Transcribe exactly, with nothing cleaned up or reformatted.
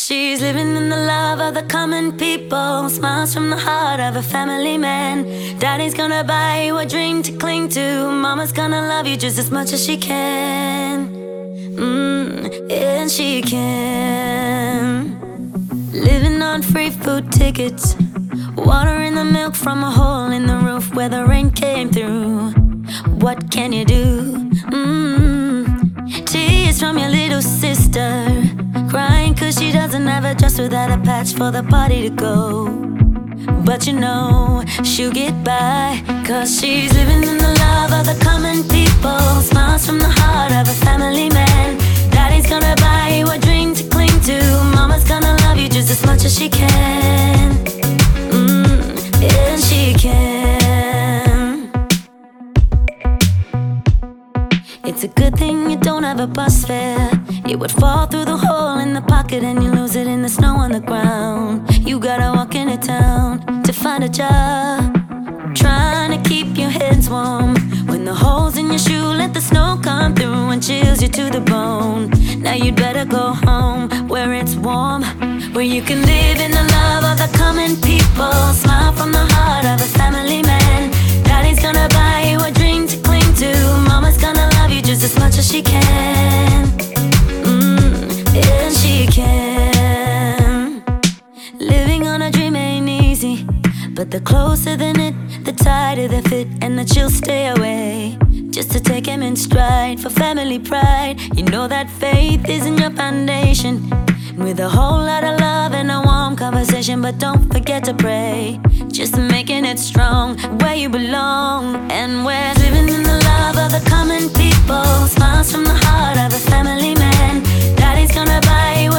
She's living in the love of the common people, smiles from the heart of a family man. Daddy's gonna buy you a dream to cling to, mama's gonna love you just as much as she can. Mmm, and she can. Living on free food tickets, water in the milk from a hole in the roof where the rain came through. What can you do? Mmm, tears from your little sister, crying cause she doesn't have a dress without a patch for the party to go. But you know she'll get by, cause she's living in the love of the common people, smiles from the heart of a family man. Daddy's gonna buy you a dream to cling to, mama's gonna love you just as much as she can. Mmm, and she can. It's a good thing you don't have a bus fare. It would fall through the hole in the pocket and you lose it in the snow on the ground. You gotta walk into town to find a job, trying to keep your hands warm when the holes in your shoe let the snow come through and chills you to the bone. Now you'd better go home where it's warm, where you can live in the love of the common people, smile from the heart of a family man. Daddy's gonna buy you a dream to cling to, mama's gonna love you just as much as she can. And she can. Living on a dream ain't easy, but the closer the knit, the tighter the fit, and the chills stay away. Just to take him in stride for family pride. You know that faith is in your foundation, with a whole lot of love and a warm conversation. But don't forget to pray, just making it strong where you belong. And we're living in the love of the common people, smiles from the heart of a family man. Daddy's gonna buy you